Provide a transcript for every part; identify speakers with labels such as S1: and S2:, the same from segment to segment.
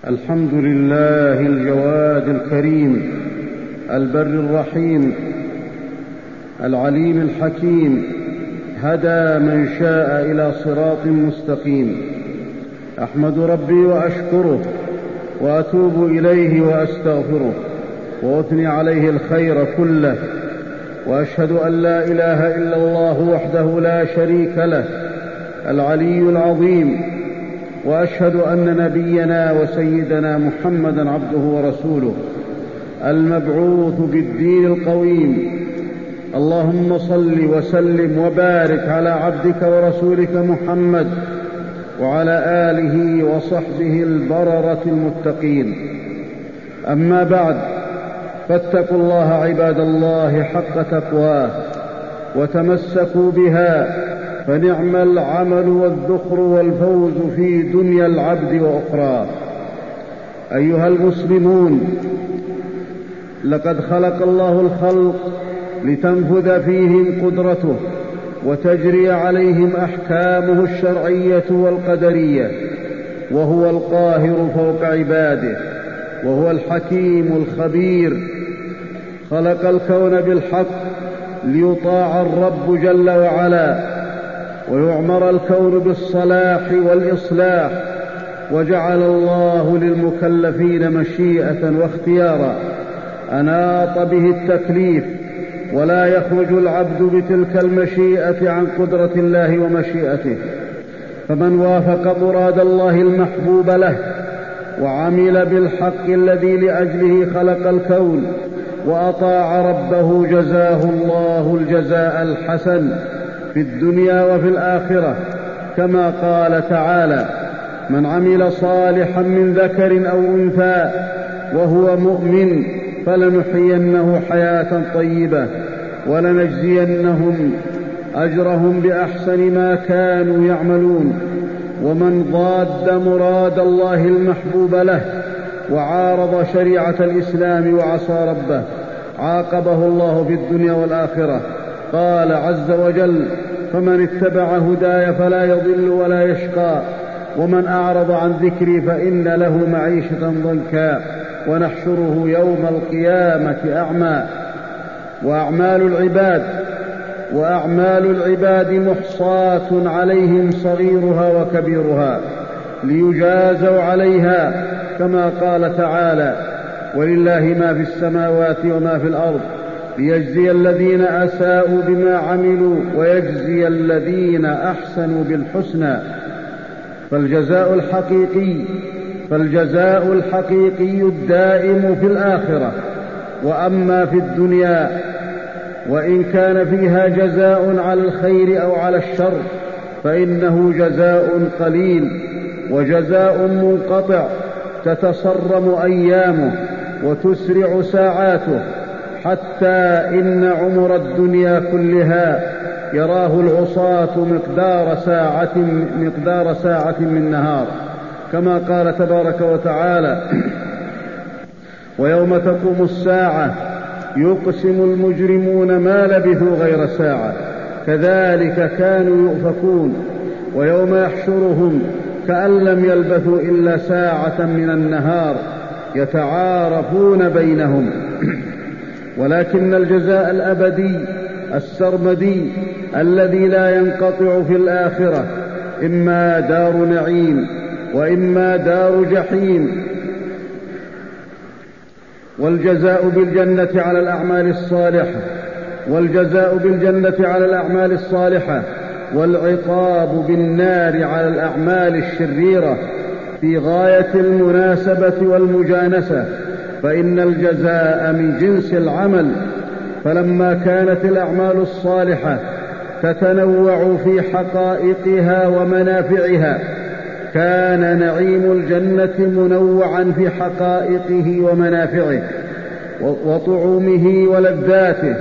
S1: الحمد لله الجواد الكريم البر الرحيم العليم الحكيم، هدى من شاء إلى صراط مستقيم. أحمد ربي وأشكره وأتوب إليه وأستغفره وأثني عليه الخير كله، وأشهد أن لا إله إلا الله وحده لا شريك له العلي العظيم، وأشهد أن نبينا وسيدنا محمدا عبده ورسوله المبعوث بالدين القويم. اللهم صل وسلم وبارك على عبدك ورسولك محمد وعلى آله وصحبه البررة المتقين. أما بعد، فاتقوا الله عباد الله حق تقواه وتمسكوا بها، فنعم العمل والذخر والفوز في دنيا العبد وأخرى. أيها المسلمون، لقد خلق الله الخلق لتنفذ فيهم قدرته وتجري عليهم أحكامه الشرعية والقدرية، وهو القاهر فوق عباده، وهو الحكيم الخبير. خلق الكون بالحق ليطاع الرب جل وعلا، ويعمر الكون بالصلاح والإصلاح، وجعل الله للمكلفين مشيئة واختيارا أناط به التكليف، ولا يخرج العبد بتلك المشيئة عن قدرة الله ومشيئته. فمن وافق مراد الله المحبوب له وعمل بالحق الذي لأجله خلق الكون وأطاع ربه، جزاه الله الجزاء الحسن في الدنيا وفي الآخرة، كما قال تعالى: من عمل صالحا من ذكر أو أنثى وهو مؤمن فلنحيينه حياة طيبة ولنجزينهم أجرهم بأحسن ما كانوا يعملون. ومن ضاد مراد الله المحبوب له وعارض شريعة الإسلام وعصى ربه، عاقبه الله في الدنيا والآخرة. قال عز وجل: فمن اتبع هداي فلا يضل ولا يشقى، ومن أعرض عن ذكري فإن له معيشة ضنكا ونحشره يوم القيامة أعمى. وأعمال العباد محصاة عليهم صغيرها وكبيرها ليجازوا عليها، كما قال تعالى: ولله ما في السماوات وما في الأرض ليجزي الذين أساءوا بما عملوا ويجزي الذين أحسنوا بالحسنى. فالجزاء الحقيقي الدائم في الآخرة. وأما في الدنيا، وإن كان فيها جزاء على الخير أو على الشر، فإنه جزاء قليل وجزاء منقطع تتصرم أيامه وتسرع ساعاته، حتى إن عمر الدنيا كلها يراه العصاة مقدار ساعة من نهار، كما قال تبارك وتعالى: ويوم تقوم الساعة يقسم المجرمون ما لبثوا غير ساعة كذلك كانوا يؤفكون. ويوم يحشرهم كأن لم يلبثوا إلا ساعة من النهار يتعارفون بينهم. ولكن الجزاء الأبدي السرمدي الذي لا ينقطع في الآخرة إما دار نعيم وإما دار جحيم. والجزاء بالجنة على الأعمال الصالحة والعقاب بالنار على الأعمال الشريرة في غاية المناسبة والمجانسة، فإن الجزاء من جنس العمل. فلما كانت الأعمال الصالحة تتنوع في حقائقها ومنافعها، كان نعيم الجنة منوعا في حقائقه ومنافعه وطعومه ولذاته.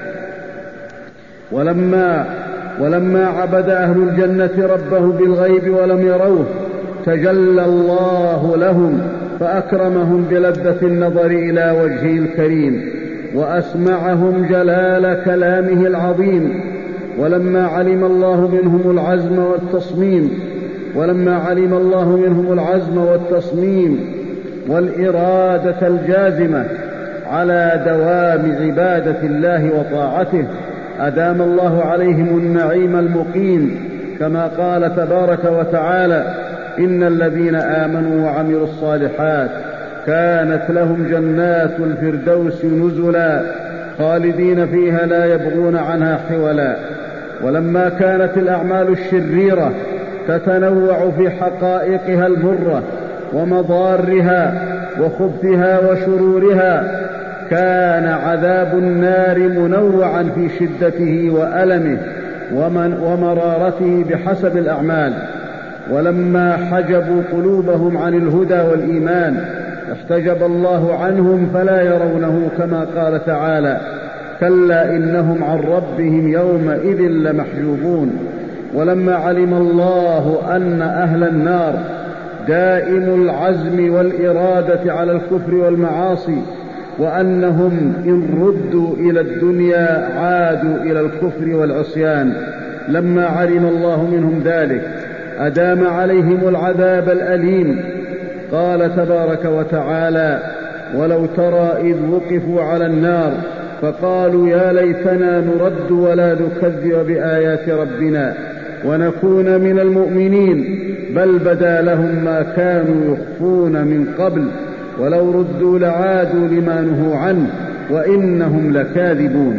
S1: ولما عبد أهل الجنة ربه بالغيب ولم يروه، تجلى الله لهم فأكرمهم بلذة النظر إلى وجهه الكريم وأسمعهم جلال كلامه العظيم. ولما علم الله منهم العزم والتصميم والإرادة الجازمة على دوام عبادة الله وطاعته أدام الله عليهم النعيم المقيم، كما قال تبارك وتعالى: إن الذين آمنوا وعملوا الصالحات كانت لهم جنات الفردوس نزلا خالدين فيها لا يبغون عنها حولا. ولما كانت الأعمال الشريرة تتنوع في حقائقها المرة ومضارها وخبثها وشرورها، كان عذاب النار منوعا في شدته وألمه ومرارته بحسب الأعمال. ولما حجبوا قلوبهم عن الهدى والإيمان احتجب الله عنهم فلا يرونه، كما قال تعالى: كلا إنهم عن ربهم يومئذ لمحجوبون. ولما علم الله أن أهل النار دائم العزم والإرادة على الكفر والمعاصي، وأنهم إن ردوا إلى الدنيا عادوا إلى الكفر والعصيان، لما علم الله منهم ذلك أدام عليهم العذاب الأليم. قال تبارك وتعالى: ولو ترى إذ وقفوا على النار فقالوا يا ليتنا نرد ولا نكذب بآيات ربنا ونكون من المؤمنين، بل بدا لهم ما كانوا يخفون من قبل ولو ردوا لعادوا لما نهوا عنه وإنهم لكاذبون.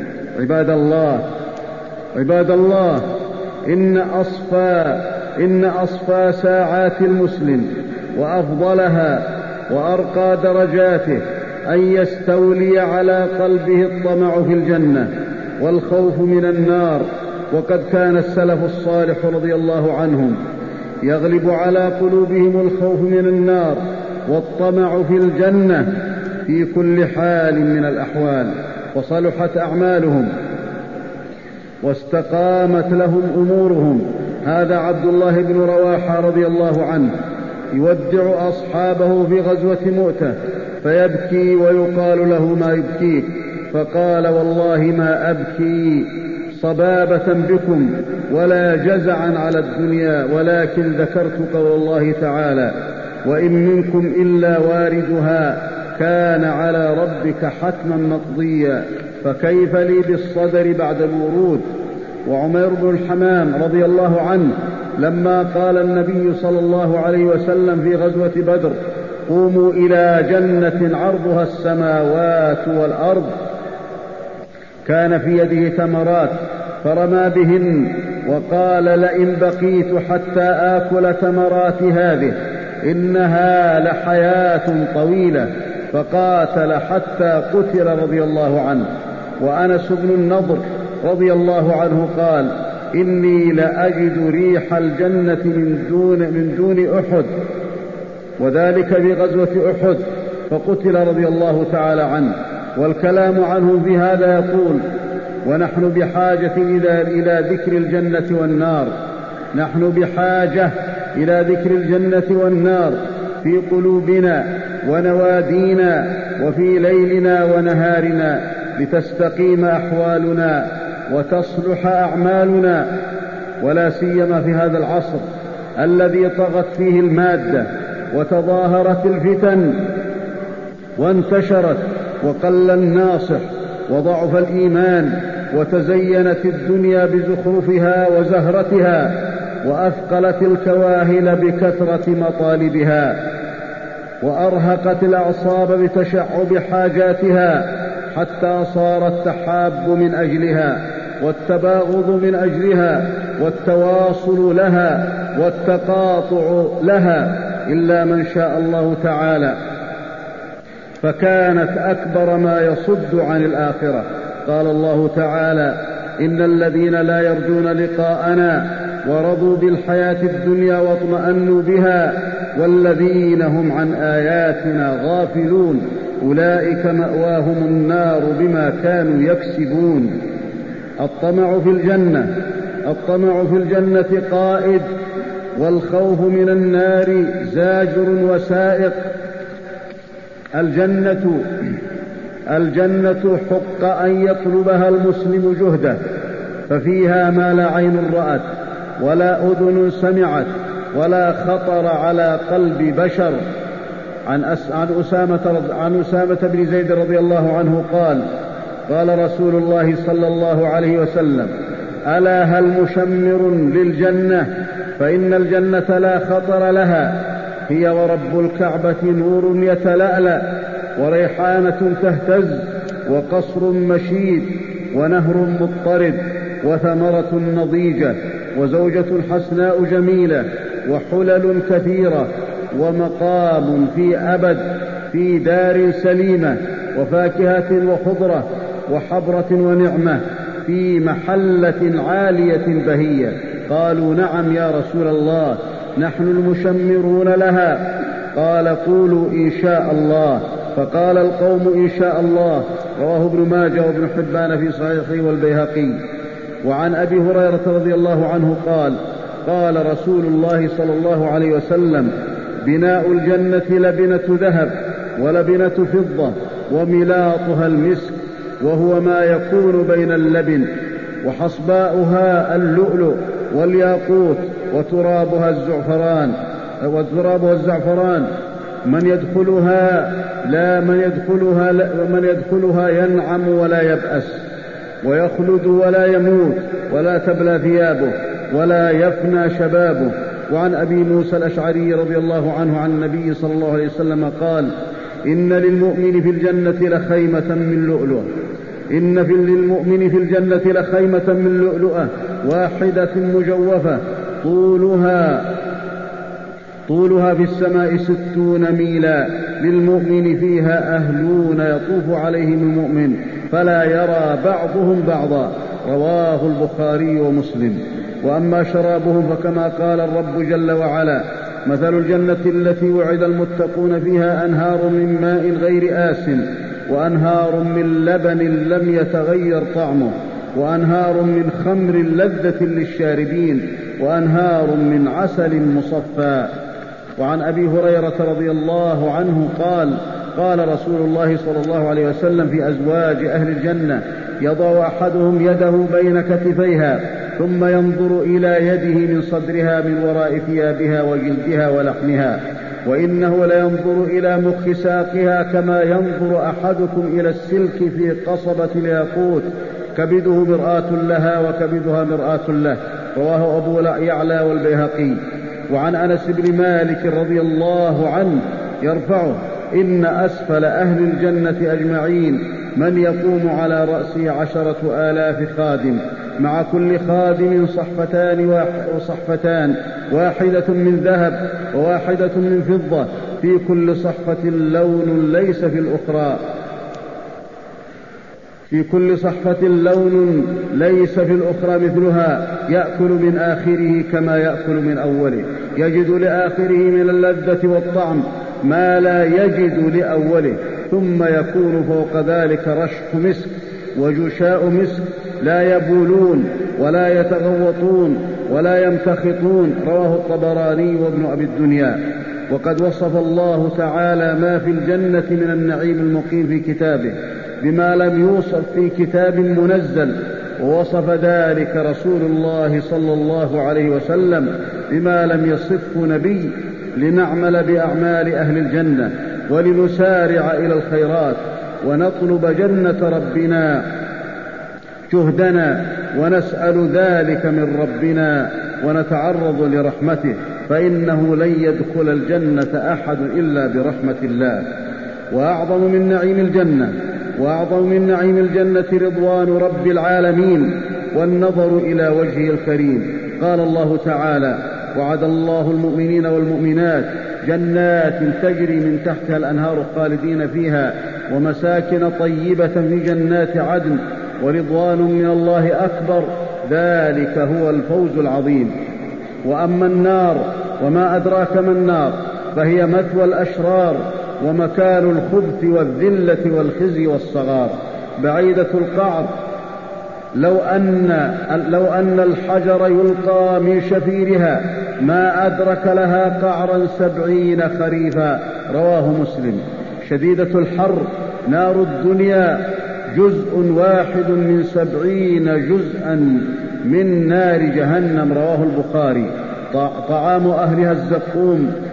S1: عباد الله، إن أصفى ساعات المسلم وأفضلها وأرقى درجاته أن يستولي على قلبه الطمع في الجنة والخوف من النار. وقد كان السلف الصالح رضي الله عنهم يغلب على قلوبهم الخوف من النار والطمع في الجنة في كل حال من الأحوال، وصلحت أعمالهم واستقامت لهم أمورهم. هذا عبد الله بن رواحة رضي الله عنه يودع أصحابه في غزوة مؤتة فيبكي ويقال له: ما يبكيك؟ فقال: والله ما أبكي صبابة بكم ولا جزعا على الدنيا، ولكن ذكرت قول الله تعالى: وإن منكم إلا واردها كان على ربك حتما مقضيا، فكيف لي بالصدر بعد الورود. وعمير بن الحمام رضي الله عنه لما قال النبي صلى الله عليه وسلم في غزوة بدر: قوموا إلى جنة عرضها السماوات والأرض، كان في يده تمرات فرمى بهن وقال: لئن بقيت حتى آكل تمرات هذه إنها لحياة طويلة، فقاتل حتى قتل رضي الله عنه. وأنس بن النضر رضي الله عنه قال: إني لأجد ريح الجنة من دون أحد، وذلك في غزوة أحد، فقتل رضي الله تعالى عنه. والكلام عنه في هذا يقول: ونحن بحاجة إلى ذكر الجنة والنار، نحن بحاجة إلى ذكر الجنة والنار في قلوبنا ونوادينا وفي ليلنا ونهارنا، لتستقيم أحوالنا وتصلح أعمالنا، ولا سيما في هذا العصر الذي طغت فيه المادة وتظاهرت الفتن وانتشرت وقل الناصح وضعف الإيمان وتزينت الدنيا بزخرفها وزهرتها وأثقلت الكواهل بكثرة مطالبها وأرهقت الأعصاب بتشعب حاجاتها، حتى صار التحاب من أجلها والتباغض من أجلها والتواصل لها والتقاطع لها إلا من شاء الله تعالى، فكانت أكبر ما يصد عن الآخرة. قال الله تعالى: إن الذين لا يرجون لقاءنا ورضوا بالحياة الدنيا واطمأنوا بها والذين هم عن آياتنا غافلون أولئك مأواهم النار بما كانوا يكسبون. الطمع في الجنة قائد، والخوف من النار زاجر وسائق. الجنة حق أن يطلبها المسلم جهده، ففيها ما لا عين رأت ولا أذن سمعت ولا خطر على قلب بشر، عن أسامة بن زيد رضي الله عنه قال قال رسول الله صلى الله عليه وسلم: ألا هل مشمر للجنة؟ فإن الجنة لا خطر لها، هي ورب الكعبة نور يتلألأ، وريحانة تهتز، وقصر مشيد، ونهر مضطرد، وثمرة نضيجة، وزوجة حسناء جميلة، وحلل كثيرة، ومقام في أبد في دار سليمة، وفاكهة وخضرة، وحبرة ونعمة، في محلة عالية بهية. قالوا: نعم يا رسول الله، نحن المشمرون لها. قال: قولوا إن شاء الله. فقال القوم: إن شاء الله. رواه ابن ماجه وابن حبان في صحيحه والبيهقي. وعن أبي هريرة رضي الله عنه قال: قال رسول الله صلى الله عليه وسلم: بناء الجنة لبنة ذهب ولبنة فضة، وملاطها المسك، وهو ما يكون بين اللبن، وحصباؤها اللؤلؤ والياقوت، وترابها الزعفران. من يدخلها ينعم ولا يبأس، ويخلد ولا يموت، ولا تبلى ثيابه، ولا يفنى شبابه. وعن أبي موسى الأشعري رضي الله عنه عن النبي صلى الله عليه وسلم قال: إن للمؤمن في الجنة لخيمة من لؤلؤة واحدة مجوفة، طولها في السماء 60 ميلا، للمؤمن فيها أهلون يطوف عليهم المؤمن فلا يرى بعضهم بعضا. رواه البخاري ومسلم. وأما شرابهم فكما قال الرب جل وعلا: مثل الجنة التي وعد المتقون فيها أنهار من ماء غير آسن، وأنهار من لبن لم يتغير طعمه، وأنهار من خمر لذة للشاربين، وأنهار من عسل مصفى. وعن أبي هريرة رضي الله عنه قال: قال رسول الله صلى الله عليه وسلم في أزواج أهل الجنة: يضع أحدهم يده بين كتفيها، ثم ينظر إلى يده من صدرها من وراء ثيابها وجلدها ولحمها، وإنه لينظر إلى مخ ساقها كما ينظر أحدكم إلى السلك في قصبة الياقوت، كبده مرآة لها وكبدها مرآة له. رواه أبو يعلى والبيهقي. وعن أنس بن مالك رضي الله عنه يرفعه: إن أسفل أهل الجنة أجمعين من يقوم على رأسه 10,000 خادم، مع كل خادم صحفتان، واحدة من ذهب وواحدة من فضة، في كل صحفة لون ليس في الأخرى مثلها، يأكل من آخره كما يأكل من أوله، يجد لآخره من اللذة والطعم ما لا يجد لأوله، ثم يكون فوق ذلك رشح مسك وجشاء مسك، لا يبولون ولا يتغوطون ولا يمتخطون. رواه الطبراني وابن أبي الدنيا. وقد وصف الله تعالى ما في الجنة من النعيم المقيم في كتابه بما لم يوصف في كتاب منزل، ووصف ذلك رسول الله صلى الله عليه وسلم بما لم يصفه نبي، لنعمل بأعمال أهل الجنة ولنسارع إلى الخيرات ونطلب جنة ربنا جهدنا، ونسأل ذلك من ربنا ونتعرض لرحمته، فإنه لن يدخل الجنة أحد إلا برحمة الله. وأعظم من نعيم الجنة رضوان رب العالمين والنظر إلى وجهه الكريم. قال الله تعالى: وعد الله المؤمنين والمؤمنات جنات تجري من تحتها الأنهار خالدين فيها، ومساكن طيبة في جنات عدن، ورضوان من الله أكبر، ذلك هو الفوز العظيم. وأما النار وما أدراك ما النار، فهي مثوى الأشرار ومكان الخبث والذلة والخزي والصغار، بعيدة القعر، لو أن الحجر يلقى من شفيرها ما أدرك لها قعرا 70 خريفا. رواه مسلم. شديدة الحر نار الدنيا جزء واحد من 70 جزءا من نار جهنم. رواه البخاري. طعام أهلها الزقوم،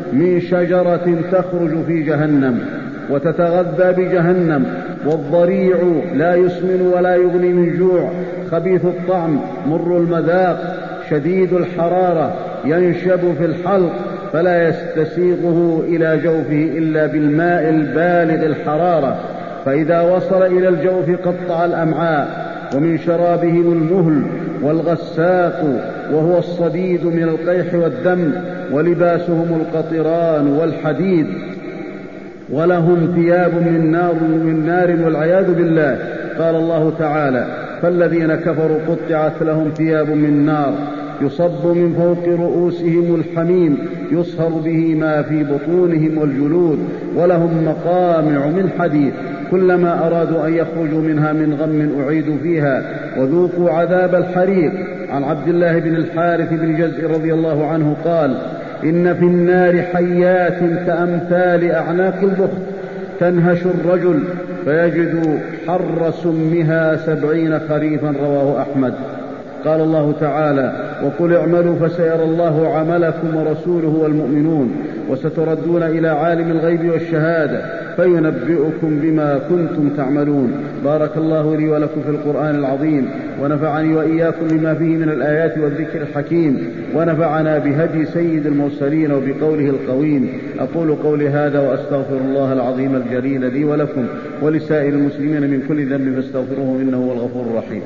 S1: من شجرة تخرج في جهنم وتتغذى بجهنم، والضريع لا يسمن ولا يغني من جوع، خبيث الطعم مر المذاق، شديد الحرارة، ينشب في الحلق فلا يستسيغه إلى جوفه إلا بالماء البالغ الحرارة، فإذا وصل إلى الجوف قطع الأمعاء. ومن شرابهم المهل والغساق وهو الصديد من القيح والدم، ولباسهم القطران والحديد، ولهم ثياب من نار والعياذ بالله. قال الله تعالى: فالذين كفروا قطعت لهم ثياب من نار يصب من فوق رؤوسهم الحميم يصهر به ما في بطونهم والجلود، ولهم مقامع من حديد كلما أرادوا أن يخرجوا منها من غم أعيدوا فيها وذوقوا عذاب الحريق. عن عبد الله بن الحارث بن جزء رضي الله عنه قال: إن في النار حيات كأمثال أعناق البخت تنهش الرجل فيجد حر سمها 70 خريفا. رواه أحمد. قال الله تعالى: وقل اعملوا فسيرى الله عملكم ورسوله والمؤمنون وستردون إلى عالم الغيب والشهادة فينبئكم بما كنتم تعملون. بارك الله لي ولكم في القرآن العظيم، ونفعني وإياكم بما فيه من الآيات والذكر الحكيم، ونفعنا بهدي سيد المرسلين وبقوله القويم. أقول قولي هذا وأستغفر الله العظيم الجليل لي ولكم ولسائر المسلمين من كل ذنب فاستغفروه إنه هو الغفور الرحيم.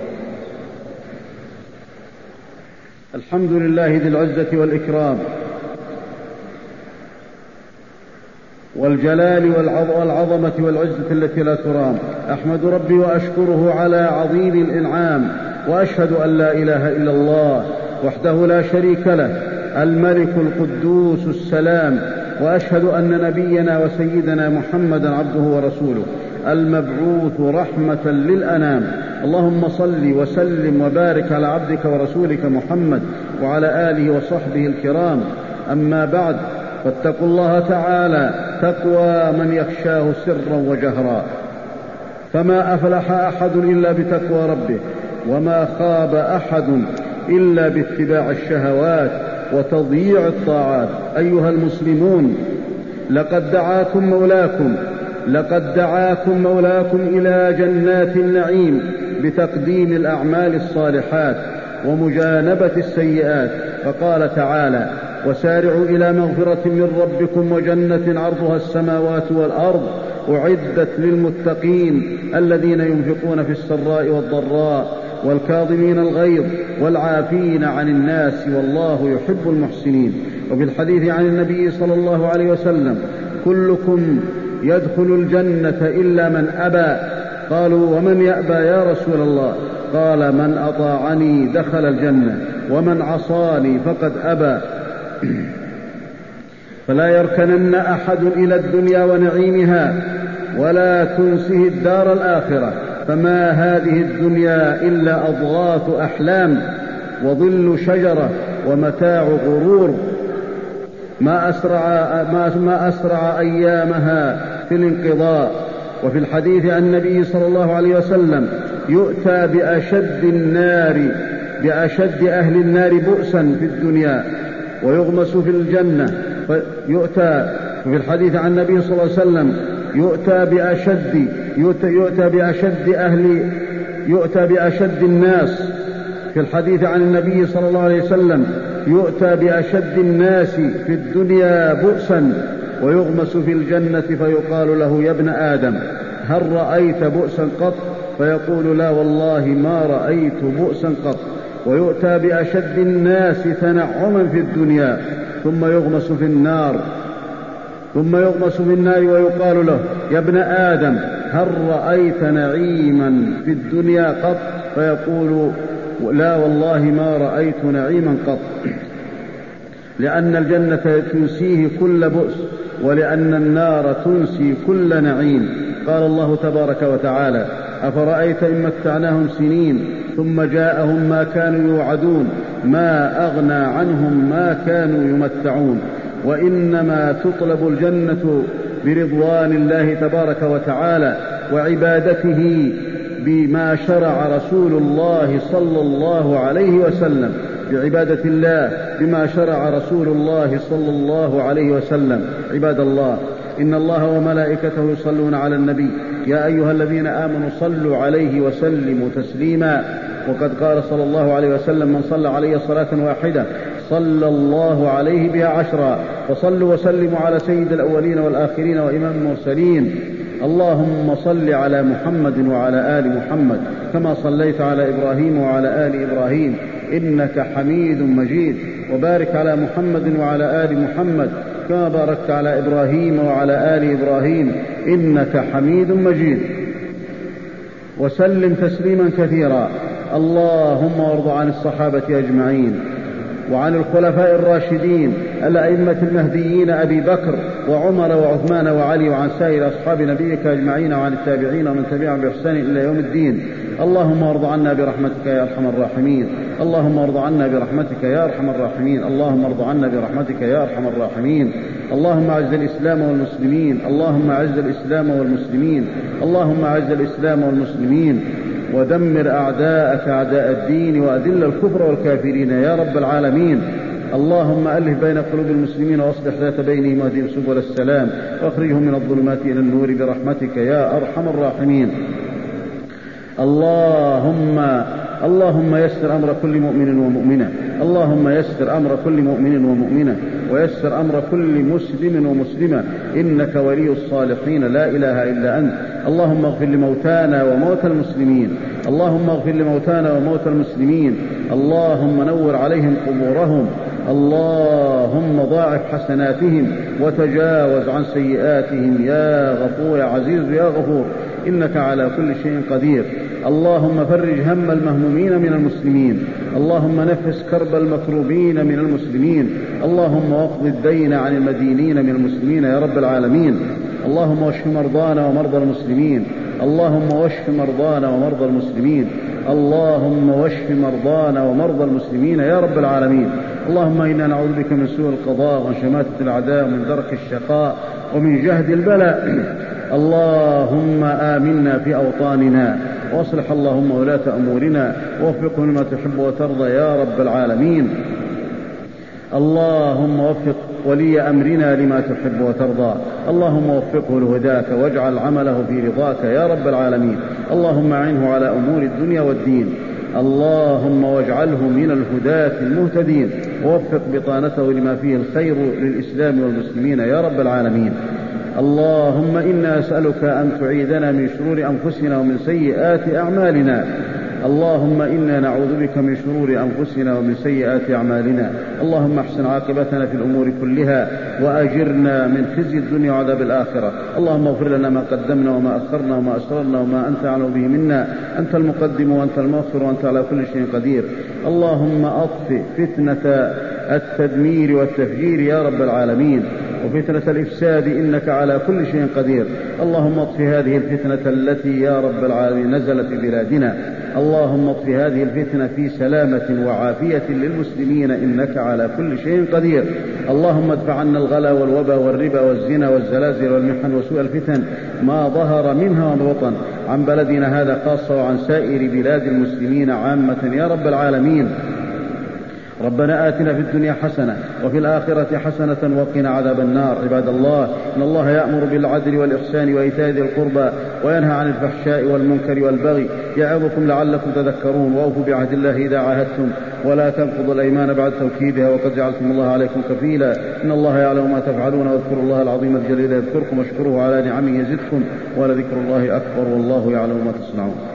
S1: الحمد لله ذي العزة والإكرام والجلال والعظمة والعزة التي لا ترام. أحمد ربي وأشكره على عظيم الإنعام، وأشهد أن لا إله إلا الله وحده لا شريك له الملك القدوس السلام، وأشهد أن نبينا وسيدنا محمدا عبده ورسوله المبعوث رحمة للأنام. اللهم صل وسلم وبارك على عبدك ورسولك محمد وعلى آله وصحبه الكرام. أما بعد، فاتقوا الله تعالى تقوى من يخشاه سرا وجهرا، فما أفلح أحد إلا بتقوى ربه، وما خاب أحد إلا باتباع الشهوات وتضييع الطاعات. أيها المسلمون، لقد دعاكم مولاكم إلى جنات النعيم بتقديم الأعمال الصالحات ومجانبة السيئات، فقال تعالى: وسارعوا إلى مغفرة من ربكم وجنة عرضها السماوات والأرض أعدت للمتقين الذين ينفقون في السراء والضراء والكاظمين الغيظ والعافين عن الناس والله يحب المحسنين. وفي الحديث عن النبي صلى الله عليه وسلم: كلكم يدخل الجنة إلا من أبى. قالوا: ومن يأبى يا رسول الله؟ قال: من أطاعني دخل الجنة ومن عصاني فقد أبى. فلا يركنن أحد إلى الدنيا ونعيمها ولا تنسه الدار الآخرة، فما هذه الدنيا إلا أضغاث أحلام وظل شجرة ومتاع غرور، ما أسرع أيامها في الانقضاء. وفي الحديث عن النبي صلى الله عليه وسلم: يؤتى بأشد أهل النار بؤسا في الدنيا ويغمس في الجنة. وفي الحديث عن النبي صلى الله عليه وسلم: يؤتى بأشد الناس. في الحديث عن النبي صلى الله عليه وسلم: يؤتى بأشد الناس في الدنيا بؤسا ويغمس في الجنة فيقال له: يا ابن آدم هل رأيت بؤسا قط؟ فيقول: لا والله ما رأيت بؤسا قط. ويؤتى بأشد الناس تنعما في الدنيا ثم يغمس في النار ويقال له: يا ابن آدم هل رأيت نعيما في الدنيا قط؟ فيقول: لا والله ما رأيت نعيما قط. لأن الجنة تنسيه كل بؤس، ولأن النار تنسي كل نعيم. قال الله تبارك وتعالى: أفرأيت إن متعناهم سنين ثم جاءهم ما كانوا يوعدون ما أغنى عنهم ما كانوا يمتعون. وإنما تطلب الجنة برضوان الله تبارك وتعالى وعبادته بما شرع رسول الله صلى الله عليه وسلم. بعبادة الله بما شرع رسول الله صلى الله عليه وسلم. عباد الله، إن الله وملائكته يصلون على النبي يا أيها الذين آمنوا صلوا عليه وسلموا تسليما. وقد قال صلى الله عليه وسلم: من صلى علي صلاة واحدة صلى الله عليه بها 10. فصلوا وسلموا على سيد الأولين والآخرين وإمام المرسلين. اللهم صل على محمد وعلى آل محمد كما صليت على إبراهيم وعلى آل إبراهيم إنك حميد مجيد. وبارك على محمد وعلى آل محمد كما باركت على إبراهيم وعلى آل إبراهيم إنك حميد مجيد. وسلم تسليما كثيرا. اللهم وارض عن الصحابة أجمعين وعن الخلفاء الراشدين الأئمة المهديين أبي بكر وعمر وعثمان وعلي وعن سائر أصحاب نبيك أجمعين وعن التابعين ومن تبعهم بإحسان إلى يوم الدين. اللهم وارض عنا برحمتك يا أرحم الراحمين. اللهم وارض عنا برحمتك يا أرحم الراحمين. اللهم وارض عنا برحمتك يا أرحم الراحمين. اللهم أعز الإسلام والمسلمين. اللهم أعز الإسلام والمسلمين. اللهم أعز الإسلام والمسلمين ودمر أعداءك أعداء الدين وأذل الكفر والكافرين يا رب العالمين. اللهم ألف بين قلوب المسلمين واصلح ذات بينهم واهدهم سبل السلام واخرجهم من الظلمات إلى النور برحمتك يا أرحم الراحمين. اللهم يسر أمر كل مؤمن ومؤمنة. اللهم يسر أمر كل مؤمن ومؤمنة ويسر أمر كل مسلم ومسلمة إنك ولي الصالحين لا إله إلا أنت. اللهم اغفر لموتانا وموتى المسلمين. اللهم اغفر لموتانا وموتى المسلمين. اللهم نور عليهم قبورهم. اللهم ضاعف حسناتهم وتجاوز عن سيئاتهم يا غفور يا عزيز يا غفور إنك على كل شيء قدير. اللهم فرج هم المهمومين من المسلمين. اللهم نفس كرب المكروبين من المسلمين. اللهم واقض الدين عن المدينين من المسلمين يا رب العالمين. اللهم واشف مرضانا ومرضى المسلمين. اللهم واشف مرضانا ومرضى المسلمين. اللهم واشف مرضانا ومرضى المسلمين يا رب العالمين. اللهم إنا نعوذ بك من سوء القضاء ومن شماتة الأعداء ومن درك الشقاء ومن جهد البلاء. اللهم آمنا في أوطاننا واصلح اللهم ولاة أمورنا ووفقهم لما تحب وترضى يا رب العالمين. اللهم وفق ولي أمرنا لما تحب وترضى. اللهم وفقه لهداك واجعل عمله في رضاك يا رب العالمين. اللهم أعنه على أمور الدنيا والدين. اللهم واجعله من الهداة المهتدين ووفق بطانته لما فيه الخير للإسلام والمسلمين يا رب العالمين. اللهم إنا نسألك أن تعيذنا من شرور أنفسنا ومن سيئات أعمالنا. اللهم إنا نعوذ بك من شرور أنفسنا ومن سيئات أعمالنا. اللهم احسن عاقبتنا في الأمور كلها وأجرنا من خزي الدنيا وعذاب الآخرة. اللهم اغفر لنا ما قدمنا وما أخرنا وما أسررنا وما أنت أعلم به منا. أنت المقدم وأنت المؤخر وأنت على كل شيء قدير. اللهم أطفئ فتنة التدمير والتفجير يا رب العالمين وفتنة الإفساد إنك على كل شيء قدير. اللهم اطفئ هذه الفتنة التي يا رب العالمين نزلت في بلادنا. اللهم اطفئ هذه الفتنة في سلامة وعافية للمسلمين إنك على كل شيء قدير. اللهم ادفع عنا الغلا والوبا والربا والزنا والزلازل والمحن وسوء الفتن ما ظهر منها وما بطن عن بلدنا هذا خاصة وعن سائر بلاد المسلمين عامة يا رب العالمين. ربنا آتنا في الدنيا حسنة وفي الآخرة حسنة وقنا عذاب النار. عباد الله، إن الله يأمر بالعدل والإحسان وإيتاء ذي القربى وينهى عن الفحشاء والمنكر والبغي يعظكم لعلكم تذكرون. وأوفوا بعهد الله إذا عاهدتم ولا تنقضوا الأيمان بعد توكيدها وقد جعلتم الله عليكم كفيلا. إن الله يعلم ما تفعلون واذكروا الله العظيم الجليل يذكركم واشكروه على نعمه يزدكم ولذكر الله أكبر والله يعلم ما تصنعون.